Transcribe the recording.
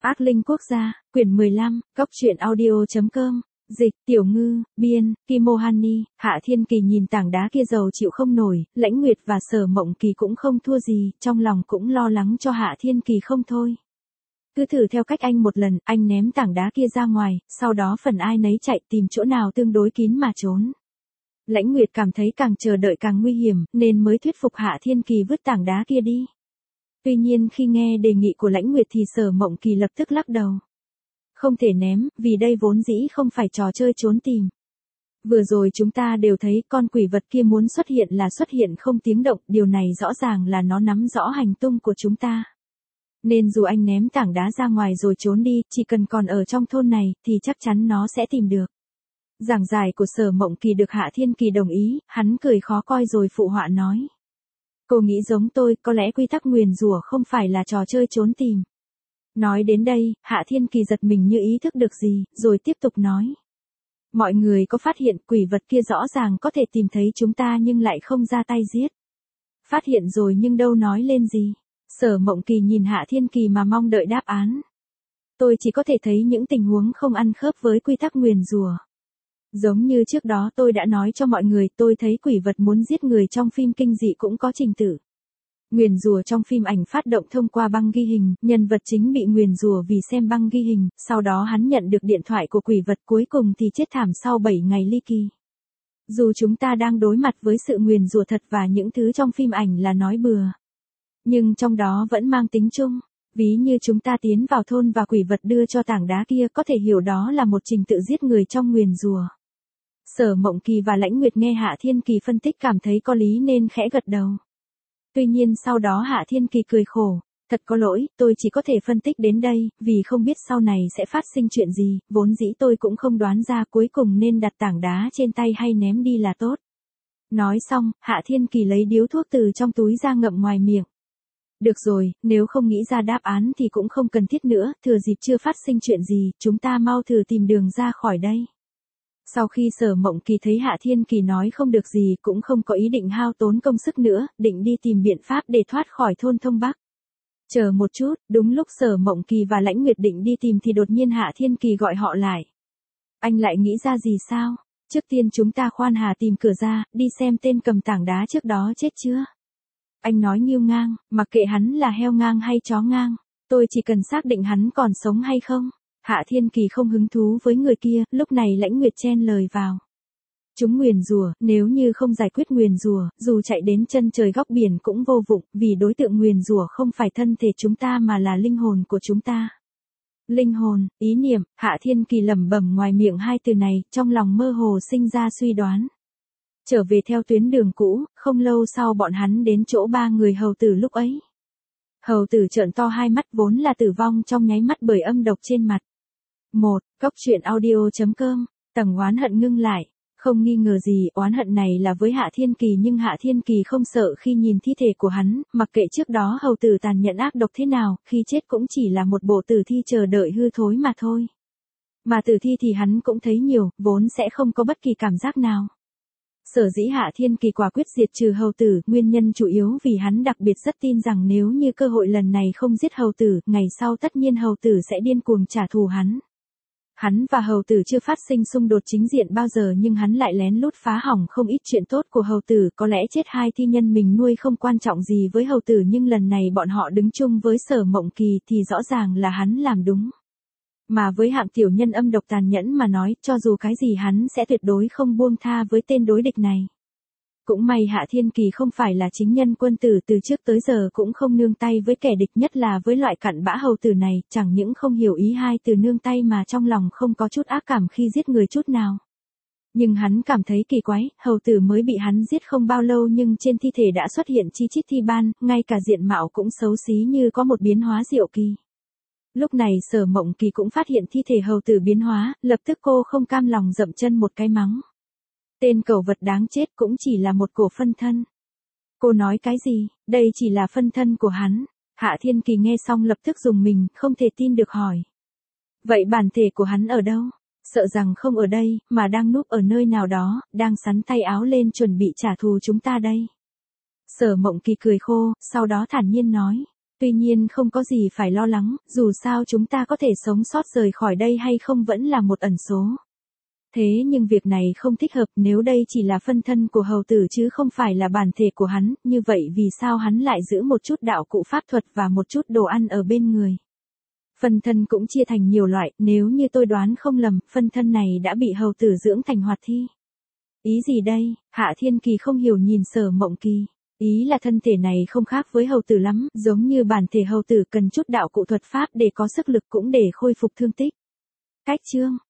Ác linh quốc gia, quyển 15, Cốc truyện audio.com, dịch, Tiểu Ngư, biên, Kimohani, Hạ Thiên Kỳ nhìn tảng đá kia dầu chịu không nổi, Lãnh Nguyệt và Sở Mộng Kỳ cũng không thua gì, trong lòng cũng lo lắng cho Hạ Thiên Kỳ không thôi. Cứ thử theo cách anh một lần, anh ném tảng đá kia ra ngoài, sau đó phần ai nấy chạy tìm chỗ nào tương đối kín mà trốn. Lãnh Nguyệt cảm thấy càng chờ đợi càng nguy hiểm, nên mới thuyết phục Hạ Thiên Kỳ vứt tảng đá kia đi. Tuy nhiên khi nghe đề nghị của Lãnh Nguyệt thì Sở Mộng Kỳ lập tức lắc đầu. Không thể ném, vì đây vốn dĩ không phải trò chơi trốn tìm. Vừa rồi chúng ta đều thấy con quỷ vật kia muốn xuất hiện là xuất hiện không tiếng động, điều này rõ ràng là nó nắm rõ hành tung của chúng ta. Nên dù anh ném tảng đá ra ngoài rồi trốn đi, chỉ cần còn ở trong thôn này, thì chắc chắn nó sẽ tìm được. Giảng giải của Sở Mộng Kỳ được Hạ Thiên Kỳ đồng ý, hắn cười khó coi rồi phụ họa nói. Cô nghĩ giống tôi, có lẽ quy tắc nguyền rủa không phải là trò chơi trốn tìm. Nói đến đây, Hạ Thiên Kỳ giật mình như ý thức được gì, rồi tiếp tục nói. Mọi người có phát hiện quỷ vật kia rõ ràng có thể tìm thấy chúng ta nhưng lại không ra tay giết. Phát hiện rồi nhưng đâu nói lên gì. Sở Mộng Kỳ nhìn Hạ Thiên Kỳ mà mong đợi đáp án. Tôi chỉ có thể thấy những tình huống không ăn khớp với quy tắc nguyền rủa. Giống như trước đó tôi đã nói cho mọi người, tôi thấy quỷ vật muốn giết người trong phim kinh dị cũng có trình tự. Nguyền rủa trong phim ảnh phát động thông qua băng ghi hình, nhân vật chính bị nguyền rủa vì xem băng ghi hình, sau đó hắn nhận được điện thoại của quỷ vật, cuối cùng thì chết thảm sau 7 ngày ly kỳ. Dù chúng ta đang đối mặt với sự nguyền rủa thật và những thứ trong phim ảnh là nói bừa, nhưng trong đó vẫn mang tính chung. Ví như chúng ta tiến vào thôn và quỷ vật đưa cho tảng đá kia, có thể hiểu đó là một trình tự giết người trong nguyền rủa. Sở Mộng Kỳ và Lãnh Nguyệt nghe Hạ Thiên Kỳ phân tích cảm thấy có lý nên khẽ gật đầu. Tuy nhiên sau đó Hạ Thiên Kỳ cười khổ. Thật có lỗi, tôi chỉ có thể phân tích đến đây, vì không biết sau này sẽ phát sinh chuyện gì, vốn dĩ tôi cũng không đoán ra cuối cùng nên đặt tảng đá trên tay hay ném đi là tốt. Nói xong, Hạ Thiên Kỳ lấy điếu thuốc từ trong túi ra ngậm ngoài miệng. Được rồi, nếu không nghĩ ra đáp án thì cũng không cần thiết nữa, thừa dịp chưa phát sinh chuyện gì, chúng ta mau thử tìm đường ra khỏi đây. Sau khi Sở Mộng Kỳ thấy Hạ Thiên Kỳ nói không được gì cũng không có ý định hao tốn công sức nữa, định đi tìm biện pháp để thoát khỏi thôn Thông Bắc. Chờ một chút, đúng lúc Sở Mộng Kỳ và Lãnh Nguyệt định đi tìm thì đột nhiên Hạ Thiên Kỳ gọi họ lại. Anh lại nghĩ ra gì sao? Trước tiên chúng ta khoan hà tìm cửa ra, đi xem tên cầm tảng đá trước đó chết chưa? Anh nói nghêu ngang, mặc kệ hắn là heo ngang hay chó ngang, tôi chỉ cần xác định hắn còn sống hay không. Hạ Thiên Kỳ không hứng thú với người kia, lúc này Lãnh Nguyệt chen lời vào. Chúng nguyền rủa, nếu như không giải quyết nguyền rủa, dù chạy đến chân trời góc biển cũng vô dụng, vì đối tượng nguyền rủa không phải thân thể chúng ta mà là linh hồn của chúng ta. Linh hồn, ý niệm, Hạ Thiên Kỳ lẩm bẩm ngoài miệng hai từ này, trong lòng mơ hồ sinh ra suy đoán. Trở về theo tuyến đường cũ, không lâu sau bọn hắn đến chỗ ba người hầu tử lúc ấy. Hầu tử trợn to hai mắt vốn là tử vong trong nháy mắt bởi âm độc trên mặt. Cốc truyện audio.com, tầng oán hận ngưng lại, không nghi ngờ gì oán hận này là với Hạ Thiên Kỳ nhưng Hạ Thiên Kỳ không sợ khi nhìn thi thể của hắn, mặc kệ trước đó hầu tử tàn nhẫn ác độc thế nào, khi chết cũng chỉ là một bộ tử thi chờ đợi hư thối mà thôi. Mà tử thi thì hắn cũng thấy nhiều, vốn sẽ không có bất kỳ cảm giác nào. Sở dĩ Hạ Thiên Kỳ quả quyết diệt trừ hầu tử, nguyên nhân chủ yếu vì hắn đặc biệt rất tin rằng nếu như cơ hội lần này không giết hầu tử, ngày sau tất nhiên hầu tử sẽ điên cuồng trả thù hắn. Hắn và hầu tử chưa phát sinh xung đột chính diện bao giờ nhưng hắn lại lén lút phá hỏng không ít chuyện tốt của hầu tử, có lẽ chết hai thi nhân mình nuôi không quan trọng gì với hầu tử nhưng lần này bọn họ đứng chung với Sở Mộng Kỳ thì rõ ràng là hắn làm đúng. Mà với hạng tiểu nhân âm độc tàn nhẫn mà nói, cho dù cái gì hắn sẽ tuyệt đối không buông tha với tên đối địch này. Cũng may Hạ Thiên Kỳ không phải là chính nhân quân tử, từ trước tới giờ cũng không nương tay với kẻ địch, nhất là với loại cặn bã hầu tử này, chẳng những không hiểu ý hai từ nương tay mà trong lòng không có chút ác cảm khi giết người chút nào. Nhưng hắn cảm thấy kỳ quái, hầu tử mới bị hắn giết không bao lâu nhưng trên thi thể đã xuất hiện chi chít thi ban, ngay cả diện mạo cũng xấu xí như có một biến hóa diệu kỳ. Lúc này Sở Mộng Kỳ cũng phát hiện thi thể hầu tử biến hóa, lập tức cô không cam lòng dậm chân một cái mắng. Tên cẩu vật đáng chết cũng chỉ là một cổ phân thân. Cô nói cái gì, đây chỉ là phân thân của hắn. Hạ Thiên Kỳ nghe xong lập tức rùng mình, không thể tin được hỏi. Vậy bản thể của hắn ở đâu? Sợ rằng không ở đây, mà đang núp ở nơi nào đó, đang sắn tay áo lên chuẩn bị trả thù chúng ta đây. Sở Mộng Kỳ cười khô, sau đó thản nhiên nói. Tuy nhiên không có gì phải lo lắng, dù sao chúng ta có thể sống sót rời khỏi đây hay không vẫn là một ẩn số. Thế nhưng việc này không thích hợp, nếu đây chỉ là phân thân của hầu tử chứ không phải là bản thể của hắn, như vậy vì sao hắn lại giữ một chút đạo cụ pháp thuật và một chút đồ ăn ở bên người? Phân thân cũng chia thành nhiều loại, nếu như tôi đoán không lầm, phân thân này đã bị hầu tử dưỡng thành hoạt thi. Ý gì đây? Hạ Thiên Kỳ không hiểu nhìn Sở Mộng Kỳ. Ý là thân thể này không khác với hầu tử lắm, giống như bản thể hầu tử cần chút đạo cụ thuật pháp để có sức lực cũng để khôi phục thương tích. Cách chương